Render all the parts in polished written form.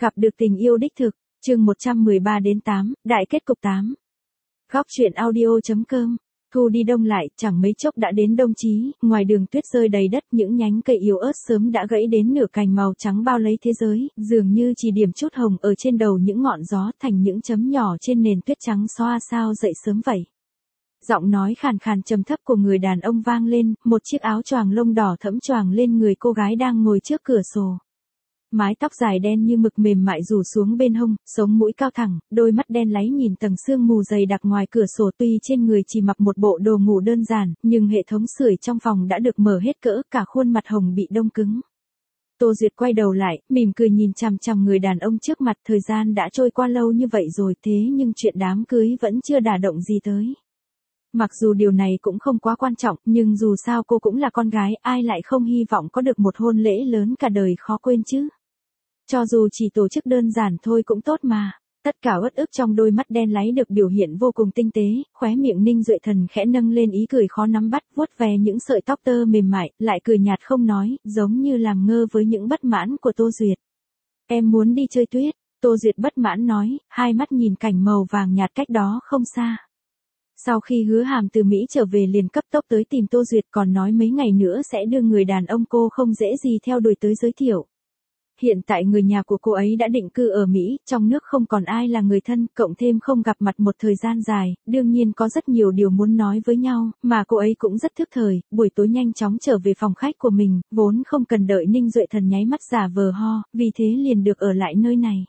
Gặp được tình yêu đích thực, chương 113-8, đại kết cục 8. Góc truyện audio.com. Thu đi đông lại, chẳng mấy chốc đã đến đông chí, ngoài đường tuyết rơi đầy đất, những nhánh cây yếu ớt sớm đã gãy đến nửa cành màu trắng bao lấy thế giới, dường như chỉ điểm chút hồng ở trên đầu những ngọn gió thành những chấm nhỏ trên nền tuyết trắng xoa sao dậy sớm vậy. Giọng nói khàn khàn trầm thấp của người đàn ông vang lên, một chiếc áo choàng lông đỏ thẫm choàng lên người cô gái đang ngồi trước cửa sổ. Mái tóc dài đen như mực mềm mại rủ xuống bên hông, sống mũi cao thẳng, đôi mắt đen láy nhìn tầng sương mù dày đặc ngoài cửa sổ, tuy trên người chỉ mặc một bộ đồ ngủ đơn giản, nhưng hệ thống sưởi trong phòng đã được mở hết cỡ, cả khuôn mặt hồng bị đông cứng. Tô Duyệt quay đầu lại, mỉm cười nhìn chằm chằm người đàn ông trước mặt, thời gian đã trôi qua lâu như vậy rồi thế nhưng chuyện đám cưới vẫn chưa đả động gì tới. Mặc dù điều này cũng không quá quan trọng, nhưng dù sao cô cũng là con gái, ai lại không hy vọng có được một hôn lễ lớn cả đời khó quên chứ. Cho dù chỉ tổ chức đơn giản thôi cũng tốt mà. Tất cả uất ức trong đôi mắt đen láy được biểu hiện vô cùng tinh tế, khóe miệng Ninh Duệ Thần khẽ nâng lên ý cười khó nắm bắt, vuốt ve những sợi tóc tơ mềm mại, lại cười nhạt không nói, giống như làm ngơ với những bất mãn của Tô Duyệt. Em muốn đi chơi tuyết, Tô Duyệt bất mãn nói, hai mắt nhìn cảnh màu vàng nhạt cách đó không xa. Sau khi Hứa Hàm từ Mỹ trở về liền cấp tốc tới tìm Tô Duyệt, còn nói mấy ngày nữa sẽ đưa người đàn ông cô không dễ gì theo đuổi tới giới thiệu. Hiện tại người nhà của cô ấy đã định cư ở Mỹ, trong nước không còn ai là người thân, cộng thêm không gặp mặt một thời gian dài, đương nhiên có rất nhiều điều muốn nói với nhau, mà cô ấy cũng rất thức thời, buổi tối nhanh chóng trở về phòng khách của mình, vốn không cần đợi Ninh Duệ Thần nháy mắt giả vờ ho, vì thế liền được ở lại nơi này.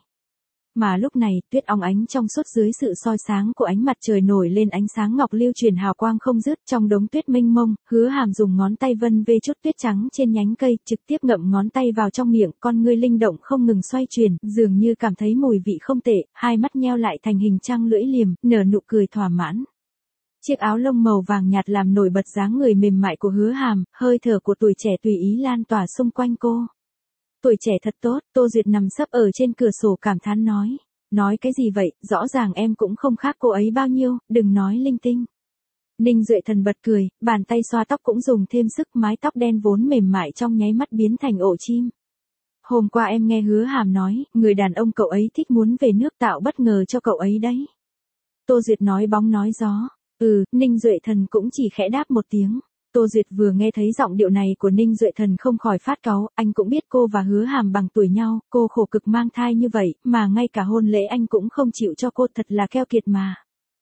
Mà lúc này, tuyết óng ánh trong suốt dưới sự soi sáng của ánh mặt trời nổi lên ánh sáng ngọc lưu truyền hào quang không dứt, trong đống tuyết mênh mông, Hứa Hàm dùng ngón tay vân vê chút tuyết trắng trên nhánh cây, trực tiếp ngậm ngón tay vào trong miệng, con ngươi linh động không ngừng xoay chuyển, dường như cảm thấy mùi vị không tệ, hai mắt nheo lại thành hình trăng lưỡi liềm, nở nụ cười thỏa mãn. Chiếc áo lông màu vàng nhạt làm nổi bật dáng người mềm mại của Hứa Hàm, hơi thở của tuổi trẻ tùy ý lan tỏa xung quanh cô. Tuổi trẻ thật tốt, Tô Duyệt nằm sấp ở trên cửa sổ cảm thán nói. Nói cái gì vậy, rõ ràng em cũng không khác cô ấy bao nhiêu, đừng nói linh tinh. Ninh Duệ Thần bật cười, bàn tay xoa tóc cũng dùng thêm sức, mái tóc đen vốn mềm mại trong nháy mắt biến thành ổ chim. Hôm qua em nghe Hứa Hàm nói, người đàn ông cậu ấy thích muốn về nước tạo bất ngờ cho cậu ấy đấy. Tô Duyệt nói bóng nói gió. Ninh Duệ Thần cũng chỉ khẽ đáp một tiếng. Tô Duyệt vừa nghe thấy giọng điệu này của Ninh Duệ Thần không khỏi phát cáu, anh cũng biết cô và Hứa Hàm bằng tuổi nhau, cô khổ cực mang thai như vậy, mà ngay cả hôn lễ anh cũng không chịu cho cô, thật là keo kiệt mà.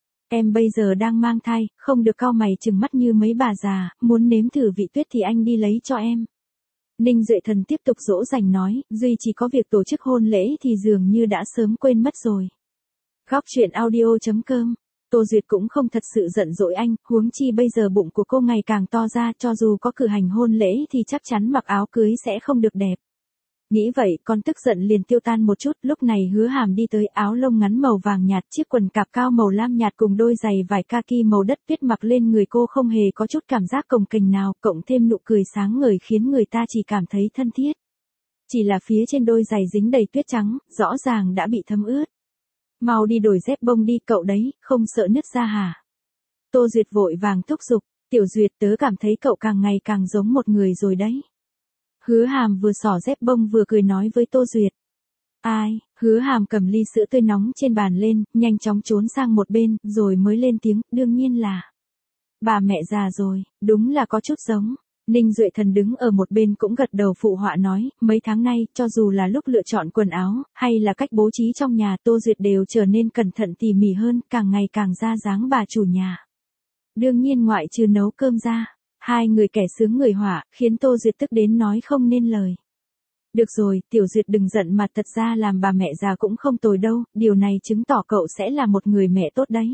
Em bây giờ đang mang thai, không được cau mày trừng mắt như mấy bà già, muốn nếm thử vị tuyết thì anh đi lấy cho em. Ninh Duệ Thần tiếp tục dỗ dành nói, duy chỉ có việc tổ chức hôn lễ thì dường như đã sớm quên mất rồi. Góc truyện audio.com. Tô Duyệt cũng không thật sự giận dỗi anh, huống chi bây giờ bụng của cô ngày càng to ra, cho dù có cử hành hôn lễ thì chắc chắn mặc áo cưới sẽ không được đẹp. Nghĩ vậy, con tức giận liền tiêu tan một chút, lúc này Hứa Hàm đi tới, áo lông ngắn màu vàng nhạt, chiếc quần cạp cao màu lam nhạt cùng đôi giày vải kaki màu đất tuyết mặc lên người cô không hề có chút cảm giác cồng kềnh nào, cộng thêm nụ cười sáng ngời khiến người ta chỉ cảm thấy thân thiết. Chỉ là phía trên đôi giày dính đầy tuyết trắng, rõ ràng đã bị thấm ướt. Mau đi đổi dép bông đi cậu đấy, không sợ nứt ra hả? Tô Duyệt vội vàng thúc giục, Tiểu Duyệt tớ cảm thấy cậu càng ngày càng giống một người rồi đấy. Hứa Hàm vừa xỏ dép bông vừa cười nói với Tô Duyệt. Ai? Hứa Hàm cầm ly sữa tươi nóng trên bàn lên, nhanh chóng trốn sang một bên, rồi mới lên tiếng, đương nhiên là. Bà mẹ già rồi, đúng là có chút giống. Ninh Duệ Thần đứng ở một bên cũng gật đầu phụ họa nói, mấy tháng nay, cho dù là lúc lựa chọn quần áo, hay là cách bố trí trong nhà, Tô Duyệt đều trở nên cẩn thận tỉ mỉ hơn, càng ngày càng ra dáng bà chủ nhà. Đương nhiên ngoại trừ nấu cơm ra, hai người kẻ sướng người họa, khiến Tô Duyệt tức đến nói không nên lời. Được rồi, Tiểu Duyệt đừng giận mà thật ra làm bà mẹ già cũng không tồi đâu, điều này chứng tỏ cậu sẽ là một người mẹ tốt đấy.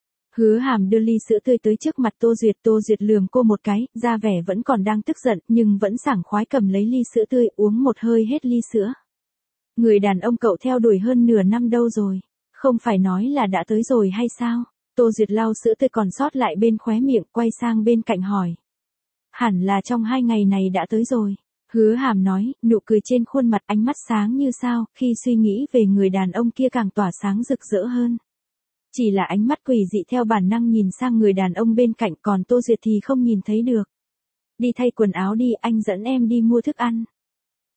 Hứa Hàm đưa ly sữa tươi tới trước mặt Tô Duyệt lườm cô một cái, ra vẻ vẫn còn đang tức giận, nhưng vẫn sảng khoái cầm lấy ly sữa tươi uống một hơi hết ly sữa. Người đàn ông cậu theo đuổi hơn nửa năm đâu rồi, không phải nói là đã tới rồi hay sao? Tô Duyệt lau sữa tươi còn sót lại bên khóe miệng, quay sang bên cạnh hỏi. Hẳn là trong 2 ngày này đã tới rồi. Hứa Hàm nói, nụ cười trên khuôn mặt, ánh mắt sáng như sao, khi suy nghĩ về người đàn ông kia càng tỏa sáng rực rỡ hơn. Chỉ là ánh mắt quỷ dị theo bản năng nhìn sang người đàn ông bên cạnh, còn Tô Duyệt thì không nhìn thấy được. Đi thay quần áo đi, anh dẫn em đi mua thức ăn.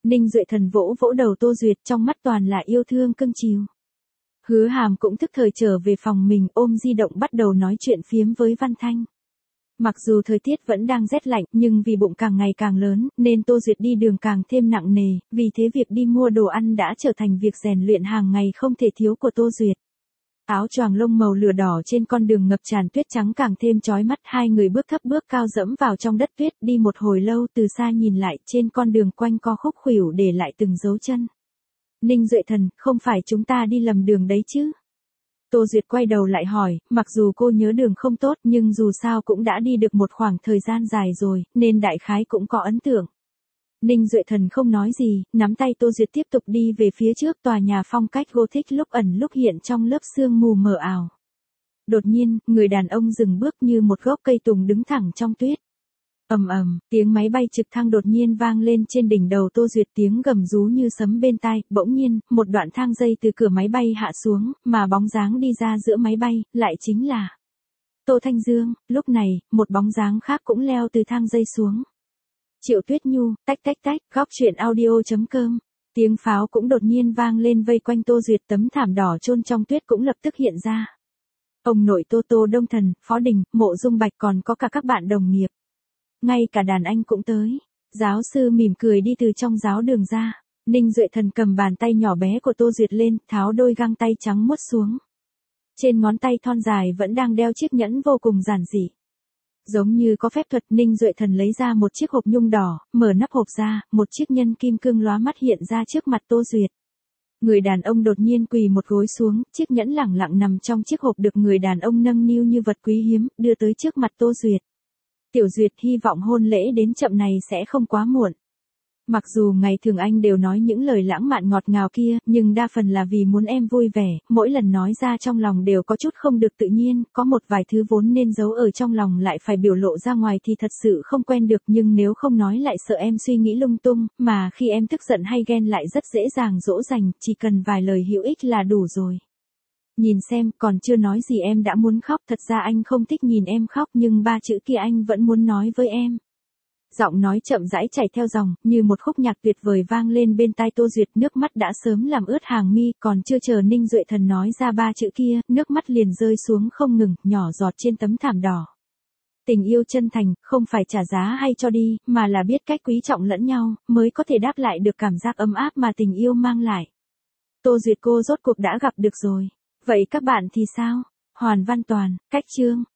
Ninh Duệ Thần vỗ vỗ đầu Tô Duyệt, trong mắt toàn là yêu thương cưng chiều. Hứa Hàm cũng tức thời trở về phòng mình, ôm di động bắt đầu nói chuyện phiếm với Văn Thanh. Mặc dù thời tiết vẫn đang rét lạnh, nhưng vì bụng càng ngày càng lớn, nên Tô Duyệt đi đường càng thêm nặng nề, vì thế việc đi mua đồ ăn đã trở thành việc rèn luyện hàng ngày không thể thiếu của Tô Duyệt. Áo choàng lông màu lửa đỏ trên con đường ngập tràn tuyết trắng càng thêm chói mắt, hai người bước thấp bước cao dẫm vào trong đất tuyết, đi một hồi lâu, từ xa nhìn lại, trên con đường quanh co khúc khuỷu để lại từng dấu chân. Ninh Duệ Thần, không phải chúng ta đi lầm đường đấy chứ? Tô Duyệt quay đầu lại hỏi, mặc dù cô nhớ đường không tốt nhưng dù sao cũng đã đi được một khoảng thời gian dài rồi, nên đại khái cũng có ấn tượng. Ninh Duệ Thần không nói gì, nắm tay Tô Duyệt tiếp tục đi về phía trước, tòa nhà phong cách Gothic lúc ẩn lúc hiện trong lớp sương mù mờ ảo. Đột nhiên, người đàn ông dừng bước như một gốc cây tùng đứng thẳng trong tuyết. Ầm ầm, tiếng máy bay trực thăng đột nhiên vang lên trên đỉnh đầu Tô Duyệt, tiếng gầm rú như sấm bên tai. Bỗng nhiên, một đoạn thang dây từ cửa máy bay hạ xuống, mà bóng dáng đi ra giữa máy bay, lại chính là Tô Thanh Dương. Lúc này, một bóng dáng khác cũng leo từ thang dây xuống. Triệu Tuyết Nhu, tách tách tách, góc truyện audio.com. Tiếng pháo cũng đột nhiên vang lên vây quanh Tô Duyệt, tấm thảm đỏ chôn trong tuyết cũng lập tức hiện ra. Ông nội Tô Tô Đông Thần, Phó Đình, Mộ Dung Bạch, còn có cả các bạn đồng nghiệp. Ngay cả đàn anh cũng tới. Giáo sư mỉm cười đi từ trong giáo đường ra. Ninh Duệ Thần cầm bàn tay nhỏ bé của Tô Duyệt lên, tháo đôi găng tay trắng muốt xuống. Trên ngón tay thon dài vẫn đang đeo chiếc nhẫn vô cùng giản dị. Giống như có phép thuật, Ninh Duệ Thần lấy ra một chiếc hộp nhung đỏ, mở nắp hộp ra, một chiếc nhân kim cương lóa mắt hiện ra trước mặt Tô Duyệt. Người đàn ông đột nhiên quỳ một gối xuống, chiếc nhẫn lẳng lặng nằm trong chiếc hộp được người đàn ông nâng niu như vật quý hiếm, đưa tới trước mặt Tô Duyệt. Tiểu Duyệt, hy vọng hôn lễ đến chậm này sẽ không quá muộn. Mặc dù ngày thường anh đều nói những lời lãng mạn ngọt ngào kia, nhưng đa phần là vì muốn em vui vẻ, mỗi lần nói ra trong lòng đều có chút không được tự nhiên, có một vài thứ vốn nên giấu ở trong lòng lại phải biểu lộ ra ngoài thì thật sự không quen được, nhưng nếu không nói lại sợ em suy nghĩ lung tung, mà khi em tức giận hay ghen lại rất dễ dàng dỗ dành, chỉ cần vài lời hữu ích là đủ rồi. Nhìn xem, còn chưa nói gì em đã muốn khóc, thật ra anh không thích nhìn em khóc nhưng ba chữ kia anh vẫn muốn nói với em. Giọng nói chậm rãi chảy theo dòng, như một khúc nhạc tuyệt vời vang lên bên tai Tô Duyệt, nước mắt đã sớm làm ướt hàng mi, còn chưa chờ Ninh Duệ Thần nói ra ba chữ kia, nước mắt liền rơi xuống không ngừng, nhỏ giọt trên tấm thảm đỏ. Tình yêu chân thành, không phải trả giá hay cho đi, mà là biết cách quý trọng lẫn nhau, mới có thể đáp lại được cảm giác ấm áp mà tình yêu mang lại. Tô Duyệt, cô rốt cuộc đã gặp được rồi. Vậy các bạn thì sao? Hoàn Văn Toàn, Cách Chương.